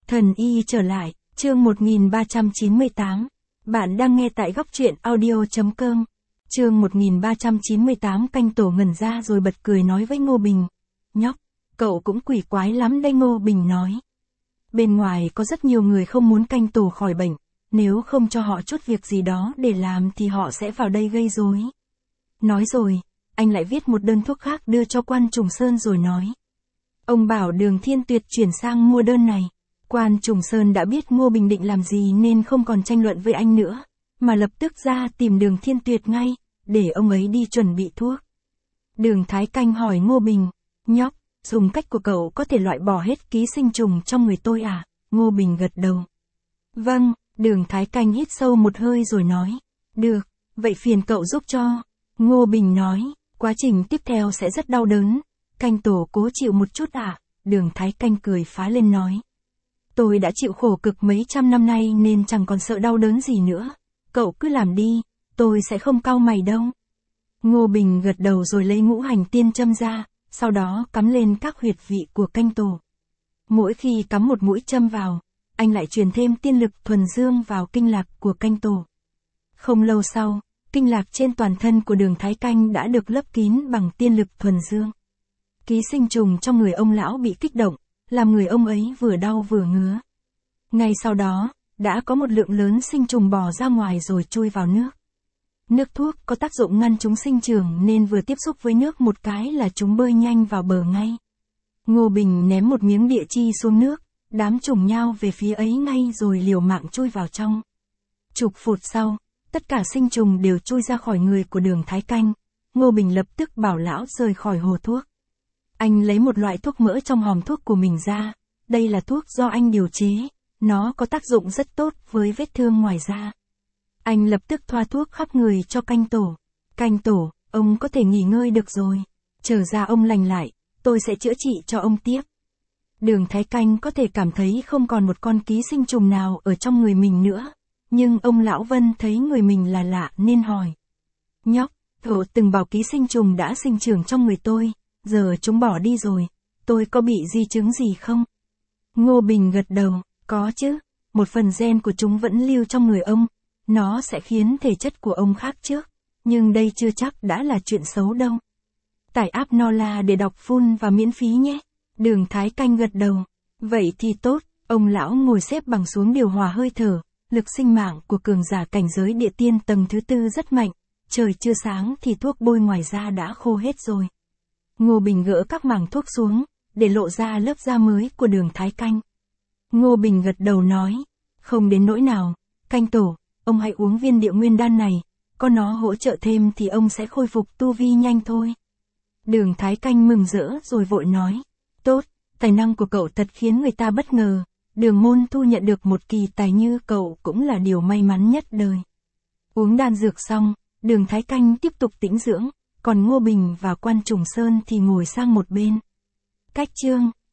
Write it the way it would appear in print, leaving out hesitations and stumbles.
Thần y trở lại, chương 1398. Bạn đang nghe tại góc truyện audio.com. Chương 1398. Canh Tổ ngẩn ra rồi bật cười nói với Ngô Bình. Nhóc, cậu cũng quỷ quái lắm đây. Ngô Bình nói. Bên ngoài có rất nhiều người không muốn Canh Tổ khỏi bệnh, nếu không cho họ chút việc gì đó để làm thì họ sẽ vào đây gây rối. Nói rồi, anh lại viết một đơn thuốc khác đưa cho Quan Trùng Sơn rồi nói. Ông bảo Đường Thiên Tuyệt chuyển sang mua đơn này. Quan Trùng Sơn đã biết Ngô Bình định làm gì nên không còn tranh luận với anh nữa, mà lập tức ra tìm Đường Thiên Tuyệt ngay, để ông ấy đi chuẩn bị thuốc. Đường Thái Canh hỏi Ngô Bình, nhóc, dùng cách của cậu có thể loại bỏ hết ký sinh trùng trong người tôi à? Ngô Bình gật đầu. Vâng, Đường Thái Canh hít sâu một hơi rồi nói, được, vậy phiền cậu giúp cho. Ngô Bình nói, quá trình tiếp theo sẽ rất đau đớn, Canh Tổ cố chịu một chút à? Đường Thái Canh cười phá lên nói. Tôi đã chịu khổ cực mấy trăm năm nay nên chẳng còn sợ đau đớn gì nữa. Cậu cứ làm đi, tôi sẽ không cau mày đâu. Ngô Bình gật đầu rồi lấy ngũ hành tiên châm ra, sau đó cắm lên các huyệt vị của Canh Tổ. Mỗi khi cắm một mũi châm vào, anh lại truyền thêm tiên lực thuần dương vào kinh lạc của Canh Tổ. Không lâu sau, kinh lạc trên toàn thân của Đường Thái Canh đã được lấp kín bằng tiên lực thuần dương. Ký sinh trùng trong người ông lão bị kích động, làm người ông ấy vừa đau vừa ngứa. Ngay sau đó, đã có một lượng lớn sinh trùng bò ra ngoài rồi chui vào nước. Nước thuốc có tác dụng ngăn chúng sinh trưởng nên vừa tiếp xúc với nước một cái là chúng bơi nhanh vào bờ ngay. Ngô Bình ném một miếng địa chi xuống nước, đám trùng nhao về phía ấy ngay rồi liều mạng chui vào trong. Chục phút sau, tất cả sinh trùng đều chui ra khỏi người của Đường Thái Canh. Ngô Bình lập tức bảo lão rời khỏi hồ thuốc. Anh lấy một loại thuốc mỡ trong hòm thuốc của mình ra, đây là thuốc do anh điều chế, nó có tác dụng rất tốt với vết thương ngoài da. Anh lập tức thoa thuốc khắp người cho Canh Tổ. Canh Tổ, ông có thể nghỉ ngơi được rồi, chờ da ông lành lại, tôi sẽ chữa trị cho ông tiếp. Đường Thái Canh có thể cảm thấy không còn một con ký sinh trùng nào ở trong người mình nữa, nhưng ông Lão Vân thấy người mình là lạ nên hỏi. Nhóc, cậu từng bảo ký sinh trùng đã sinh trưởng trong người tôi. Giờ chúng bỏ đi rồi, tôi có bị di chứng gì không? Ngô Bình gật đầu, có chứ, một phần gen của chúng vẫn lưu trong người ông, nó sẽ khiến thể chất của ông khác trước, nhưng đây chưa chắc đã là chuyện xấu đâu. Tải app Nola để đọc full và miễn phí nhé. Đường Thái Canh gật đầu, vậy thì tốt, ông lão ngồi xếp bằng xuống điều hòa hơi thở, lực sinh mạng của cường giả cảnh giới địa tiên tầng thứ 4 rất mạnh, trời chưa sáng thì thuốc bôi ngoài da đã khô hết rồi. Ngô Bình gỡ các mảng thuốc xuống, để lộ ra lớp da mới của Đường Thái Canh. Ngô Bình gật đầu nói, không đến nỗi nào, Canh Tổ, ông hãy uống viên Địa Nguyên đan này, có nó hỗ trợ thêm thì ông sẽ khôi phục tu vi nhanh thôi. Đường Thái Canh mừng rỡ rồi vội nói, tốt, tài năng của cậu thật khiến người ta bất ngờ, Đường môn thu nhận được một kỳ tài như cậu cũng là điều may mắn nhất đời. Uống đan dược xong, Đường Thái Canh tiếp tục tĩnh dưỡng. Còn Ngô Bình và Quan Trùng Sơn thì ngồi sang một bên. Cách chương